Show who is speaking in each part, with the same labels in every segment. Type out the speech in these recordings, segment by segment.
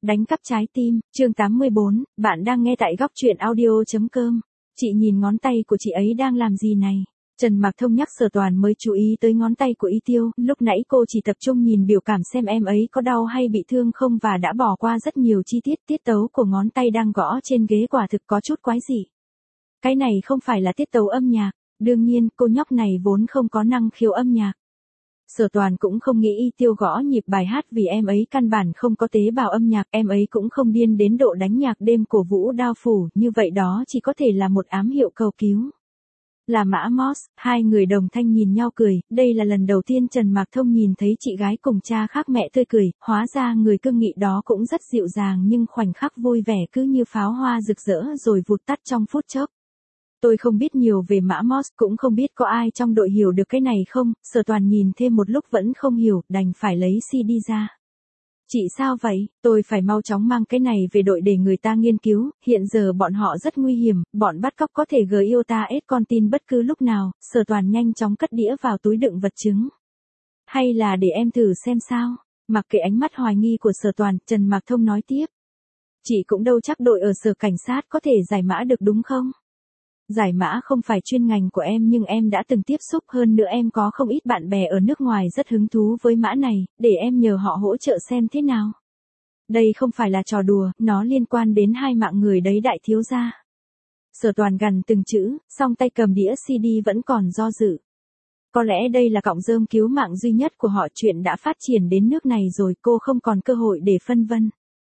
Speaker 1: Đánh cắp trái tim, chương 84, bạn đang nghe tại góc truyện audio.com. Chị nhìn ngón tay của chị ấy đang làm gì này? Trần Mạc Thông nhắc Sở Toàn mới chú ý tới ngón tay của Y Tiêu, lúc nãy cô chỉ tập trung nhìn biểu cảm xem em ấy có đau hay bị thương không và đã bỏ qua rất nhiều chi tiết. Tiết tấu của ngón tay đang gõ trên ghế quả thực có chút quái dị. Cái này không phải là tiết tấu âm nhạc, đương nhiên cô nhóc này vốn không có năng khiếu âm nhạc. Sở Toàn cũng không nghĩ Y Tiêu gõ nhịp bài hát vì em ấy căn bản không có tế bào âm nhạc, em ấy cũng không điên đến độ đánh nhạc đêm cổ vũ đao phủ, như vậy đó chỉ có thể là một ám hiệu cầu cứu. Là Mã Moss, hai người đồng thanh nhìn nhau cười, đây là lần đầu tiên Trần Mạc Thông nhìn thấy chị gái cùng cha khác mẹ tươi cười, hóa ra người cương nghị đó cũng rất dịu dàng nhưng khoảnh khắc vui vẻ cứ như pháo hoa rực rỡ rồi vụt tắt trong phút chốc. Tôi không biết nhiều về Mã Moss, cũng không biết có ai trong đội hiểu được cái này không. Sở Toàn nhìn thêm một lúc vẫn không hiểu, đành phải lấy CD ra. Chị sao vậy? Tôi phải mau chóng mang cái này về đội để người ta nghiên cứu, hiện giờ bọn họ rất nguy hiểm, bọn bắt cóc có thể gửi yêu ta ết con tin bất cứ lúc nào. Sở Toàn nhanh chóng cất đĩa vào túi đựng vật chứng. Hay là để em thử xem sao? Mặc kệ ánh mắt hoài nghi của Sở Toàn, Trần Mạc Thông nói tiếp. Chị cũng đâu chắc đội ở sở cảnh sát có thể giải mã được đúng không? Giải mã không phải chuyên ngành của em nhưng em đã từng tiếp xúc, hơn nữa em có không ít bạn bè ở nước ngoài rất hứng thú với mã này, để em nhờ họ hỗ trợ xem thế nào. Đây không phải là trò đùa, nó liên quan đến hai mạng người đấy đại thiếu gia. Sở Toàn gằn từng chữ, song tay cầm đĩa CD vẫn còn do dự. Có lẽ đây là cọng rơm cứu mạng duy nhất của họ, chuyện đã phát triển đến nước này rồi, cô không còn cơ hội để phân vân.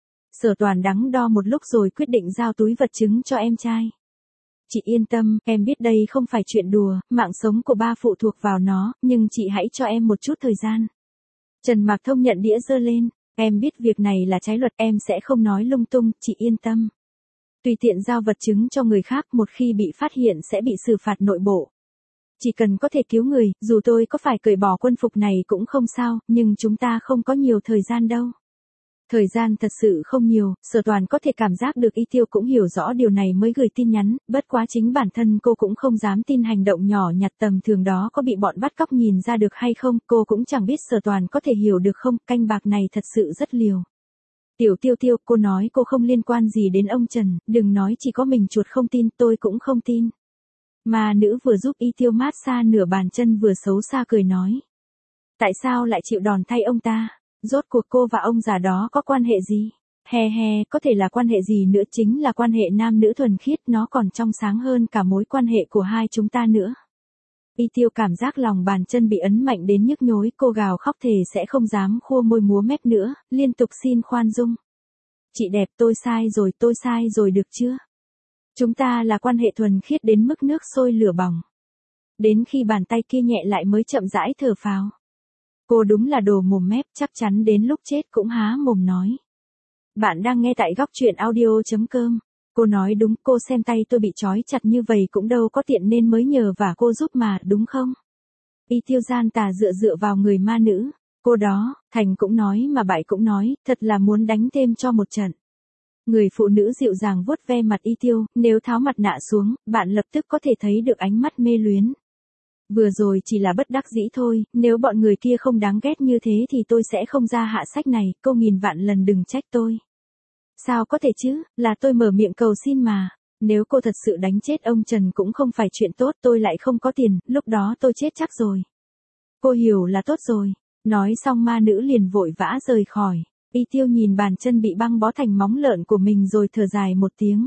Speaker 1: Sở Toàn đắn đo một lúc rồi quyết định giao túi vật chứng cho em trai. Chị yên tâm, em biết đây không phải chuyện đùa, mạng sống của ba phụ thuộc vào nó, nhưng chị hãy cho em một chút thời gian. Trần Mạc Thông nhận đĩa giơ lên, em biết việc này là trái luật, em sẽ không nói lung tung, chị yên tâm. Tùy tiện giao vật chứng cho người khác, một khi bị phát hiện sẽ bị xử phạt nội bộ. Chỉ cần có thể cứu người, dù tôi có phải cởi bỏ quân phục này cũng không sao, nhưng chúng ta không có nhiều thời gian đâu. Thời gian thật sự không nhiều, Sở Toàn có thể cảm giác được Y Tiêu cũng hiểu rõ điều này mới gửi tin nhắn, bất quá chính bản thân cô cũng không dám tin hành động nhỏ nhặt tầm thường đó có bị bọn bắt cóc nhìn ra được hay không, cô cũng chẳng biết Sở Toàn có thể hiểu được không, canh bạc này thật sự rất liều. Tiêu, cô nói cô không liên quan gì đến ông Trần, đừng nói chỉ có mình chuột không tin, tôi cũng không tin. Mà nữ vừa giúp Y Tiêu mát xa nửa bàn chân vừa xấu xa cười nói. Tại sao lại chịu đòn thay ông ta? Rốt cuộc cô và ông già đó có quan hệ gì? Có thể là quan hệ gì nữa, chính là quan hệ nam nữ thuần khiết, nó còn trong sáng hơn cả mối quan hệ của hai chúng ta nữa. Y Tiêu cảm giác lòng bàn chân bị ấn mạnh đến nhức nhối, cô gào khóc thề sẽ không dám khua môi múa mép nữa, liên tục xin khoan dung. Chị đẹp, tôi sai rồi được chưa? Chúng ta là quan hệ thuần khiết đến mức nước sôi lửa bỏng. Đến khi bàn tay kia nhẹ lại mới chậm rãi thở phào. Cô đúng là đồ mồm mép, chắc chắn đến lúc chết cũng há mồm nói. Bạn đang nghe tại góc truyện audio.com. Cô nói đúng, cô xem tay tôi bị trói chặt như vậy cũng đâu có tiện nên mới nhờ và cô giúp mà, đúng không? Y Tiêu gian tà dựa vào người ma nữ. Cô đó, thành cũng nói mà bại cũng nói, thật là muốn đánh thêm cho một trận. Người phụ nữ dịu dàng vuốt ve mặt Y Tiêu, nếu tháo mặt nạ xuống, bạn lập tức có thể thấy được ánh mắt mê luyến. Vừa rồi chỉ là bất đắc dĩ thôi, nếu bọn người kia không đáng ghét như thế thì tôi sẽ không ra hạ sách này, cô nghìn vạn lần đừng trách tôi. Sao có thể chứ, là tôi mở miệng cầu xin mà. Nếu cô thật sự đánh chết ông Trần cũng không phải chuyện tốt, tôi lại không có tiền, lúc đó tôi chết chắc rồi. Cô hiểu là tốt rồi. Nói xong ma nữ liền vội vã rời khỏi. Y Tiêu nhìn bàn chân bị băng bó thành móng lợn của mình rồi thở dài một tiếng.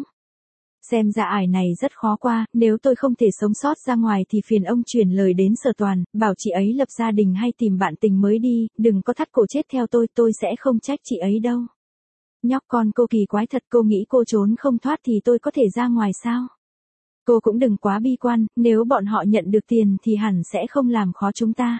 Speaker 1: Xem ra ải này rất khó qua, nếu tôi không thể sống sót ra ngoài thì phiền ông truyền lời đến Sở Toàn, bảo chị ấy lập gia đình hay tìm bạn tình mới đi, đừng có thắt cổ chết theo tôi sẽ không trách chị ấy đâu. Nhóc con cô kỳ quái thật, cô nghĩ cô trốn không thoát thì tôi có thể ra ngoài sao? Cô cũng đừng quá bi quan, nếu bọn họ nhận được tiền thì hẳn sẽ không làm khó chúng ta.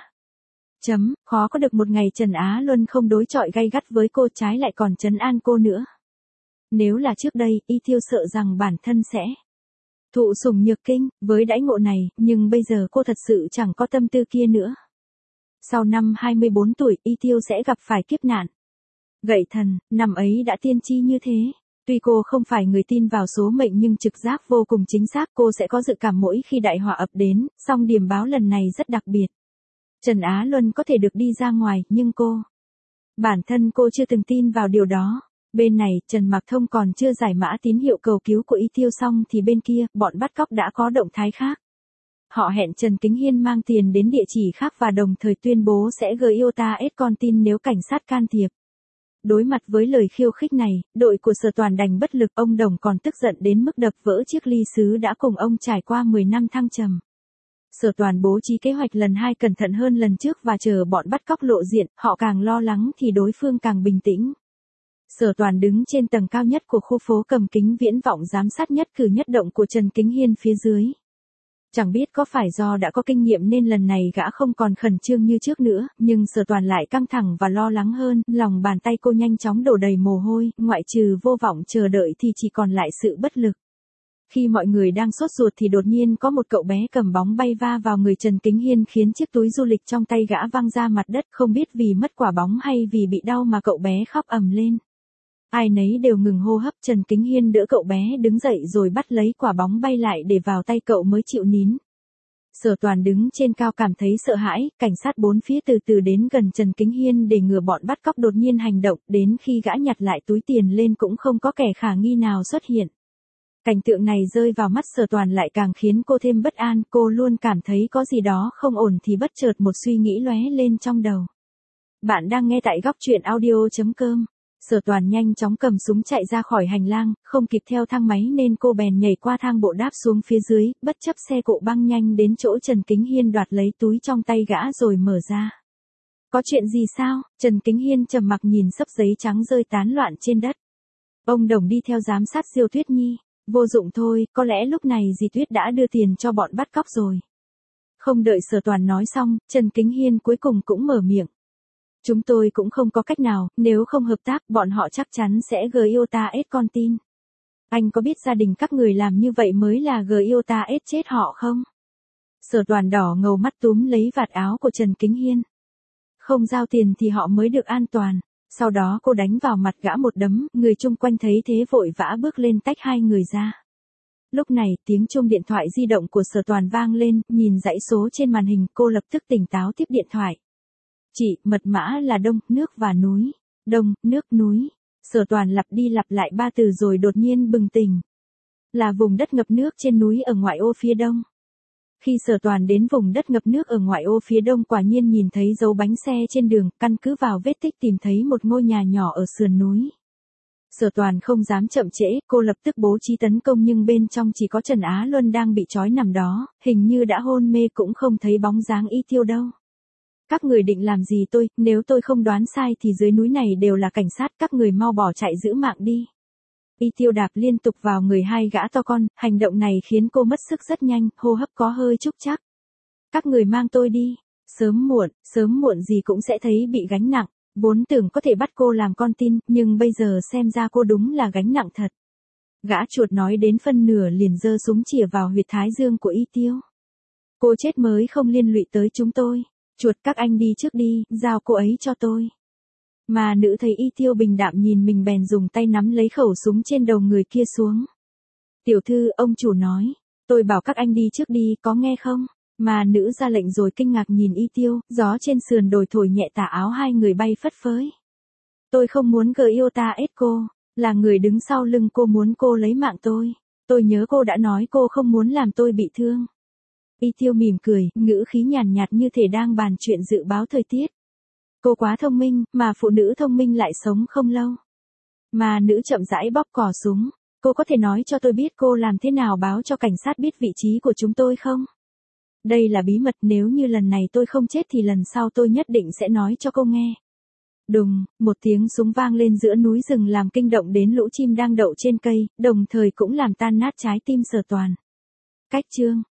Speaker 1: Khó có được một ngày Trần Á Luân không đối chọi gay gắt với cô, trái lại còn trấn an cô nữa. Nếu là trước đây, Y Tiêu sợ rằng bản thân sẽ thụ sủng nhược kinh với đãi ngộ này, nhưng bây giờ cô thật sự chẳng có tâm tư kia nữa. Sau năm 24 tuổi, Y Tiêu sẽ gặp phải kiếp nạn. Gậy thần, năm ấy đã tiên tri như thế. Tuy cô không phải người tin vào số mệnh nhưng trực giác vô cùng chính xác, cô sẽ có dự cảm mỗi khi đại họa ập đến, song điểm báo lần này rất đặc biệt. Trần Á Luân có thể được đi ra ngoài, nhưng bản thân cô chưa từng tin vào điều đó. Bên này, Trần Mạc Thông còn chưa giải mã tín hiệu cầu cứu của Y Tiêu xong thì bên kia, bọn bắt cóc đã có động thái khác. Họ hẹn Trần Kính Hiên mang tiền đến địa chỉ khác và đồng thời tuyên bố sẽ gửi iota ết con tin nếu cảnh sát can thiệp. Đối mặt với lời khiêu khích này, đội của Sở Toàn đành bất lực, ông Đồng còn tức giận đến mức đập vỡ chiếc ly sứ đã cùng ông trải qua 10 năm thăng trầm. Sở Toàn bố trí kế hoạch lần 2 cẩn thận hơn lần trước và chờ bọn bắt cóc lộ diện, họ càng lo lắng thì đối phương càng bình tĩnh. Sở Toàn đứng trên tầng cao nhất của khu phố cầm kính viễn vọng giám sát nhất cử nhất động của Trần Kính Hiên phía dưới. Chẳng biết có phải do đã có kinh nghiệm nên lần này gã không còn khẩn trương như trước nữa, nhưng Sở Toàn lại căng thẳng và lo lắng hơn, lòng bàn tay cô nhanh chóng đổ đầy mồ hôi, ngoại trừ vô vọng chờ đợi thì chỉ còn lại sự bất lực. Khi mọi người đang sốt ruột thì đột nhiên có một cậu bé cầm bóng bay va vào người Trần Kính Hiên khiến chiếc túi du lịch trong tay gã văng ra mặt đất, không biết vì mất quả bóng hay vì bị đau mà cậu bé khóc ầm lên. Ai nấy đều ngừng hô hấp, Trần Kính Hiên đỡ cậu bé đứng dậy rồi bắt lấy quả bóng bay lại để vào tay cậu mới chịu nín. Sở Toàn đứng trên cao cảm thấy sợ hãi, cảnh sát bốn phía từ từ đến gần Trần Kính Hiên để ngừa bọn bắt cóc đột nhiên hành động, đến khi gã nhặt lại túi tiền lên cũng không có kẻ khả nghi nào xuất hiện. Cảnh tượng này rơi vào mắt Sở Toàn lại càng khiến cô thêm bất an, cô luôn cảm thấy có gì đó không ổn thì bất chợt một suy nghĩ lóe lên trong đầu. Bạn đang nghe tại góc truyện audio.com. Sở Toàn nhanh chóng cầm súng chạy ra khỏi hành lang, không kịp theo thang máy nên cô bèn nhảy qua thang bộ đáp xuống phía dưới, bất chấp xe cộ băng nhanh đến chỗ Trần Kính Hiên đoạt lấy túi trong tay gã rồi mở ra. Có chuyện gì sao? Trần Kính Hiên trầm mặc nhìn xấp giấy trắng rơi tán loạn trên đất. Ông Đồng đi theo giám sát Diêu Tuyết Nhi. Vô dụng thôi, có lẽ lúc này dì Tuyết đã đưa tiền cho bọn bắt cóc rồi. Không đợi Sở Toàn nói xong, Trần Kính Hiên cuối cùng cũng mở miệng. Chúng tôi cũng không có cách nào, nếu không hợp tác bọn họ chắc chắn sẽ gửi iota ết con tin. Anh có biết gia đình các người làm như vậy mới là gửi iota ết chết họ không? Sở Toàn đỏ ngầu mắt túm lấy vạt áo của Trần Kính Hiên. Không giao tiền thì họ mới được an toàn. Sau đó cô đánh vào mặt gã một đấm, người chung quanh thấy thế vội vã bước lên tách hai người ra. Lúc này, tiếng chuông điện thoại di động của Sở Toàn vang lên, nhìn dãy số trên màn hình, cô lập tức tỉnh táo tiếp điện thoại. Chị, mật mã là đông, nước và núi. Đông, nước, núi. Sở Toàn lặp đi lặp lại 3 từ rồi đột nhiên bừng tỉnh. Là vùng đất ngập nước trên núi ở ngoại ô phía đông. Khi Sở Toàn đến vùng đất ngập nước ở ngoại ô phía đông quả nhiên nhìn thấy dấu bánh xe trên đường, căn cứ vào vết tích tìm thấy một ngôi nhà nhỏ ở sườn núi. Sở Toàn không dám chậm trễ, cô lập tức bố trí tấn công nhưng bên trong chỉ có Trần Á Luân đang bị trói nằm đó, hình như đã hôn mê cũng không thấy bóng dáng Y Tiêu đâu. Các người định làm gì tôi, nếu tôi không đoán sai thì dưới núi này đều là cảnh sát, các người mau bỏ chạy giữ mạng đi. Y Tiêu đạp liên tục vào người hai gã to con, hành động này khiến cô mất sức rất nhanh, hô hấp có hơi trúc trắc. Các người mang tôi đi, sớm muộn gì cũng sẽ thấy bị gánh nặng, vốn tưởng có thể bắt cô làm con tin, nhưng bây giờ xem ra cô đúng là gánh nặng thật. Gã chuột nói đến phân nửa liền giơ súng chĩa vào huyệt thái dương của Y Tiêu. Cô chết mới không liên lụy tới chúng tôi, chuột các anh đi trước đi, giao cô ấy cho tôi. Mà nữ thấy Y Tiêu bình đạm nhìn mình bèn dùng tay nắm lấy khẩu súng trên đầu người kia xuống. Tiểu thư, ông chủ nói, tôi bảo các anh đi trước đi, có nghe không? Mà nữ ra lệnh rồi kinh ngạc nhìn Y Tiêu, gió trên sườn đồi thổi nhẹ tà áo hai người bay phất phới. Tôi không muốn gửi iota ết cô, là người đứng sau lưng cô muốn cô lấy mạng tôi. Tôi nhớ cô đã nói cô không muốn làm tôi bị thương. Y Tiêu mỉm cười, ngữ khí nhàn nhạt như thể đang bàn chuyện dự báo thời tiết. Cô quá thông minh, mà phụ nữ thông minh lại sống không lâu. Mà nữ chậm rãi bóp cò súng. Cô có thể nói cho tôi biết cô làm thế nào báo cho cảnh sát biết vị trí của chúng tôi không? Đây là bí mật, nếu như lần này tôi không chết thì lần sau tôi nhất định sẽ nói cho cô nghe. Đùng, một tiếng súng vang lên giữa núi rừng làm kinh động đến lũ chim đang đậu trên cây, đồng thời cũng làm tan nát trái tim Sở Toàn. Cách chương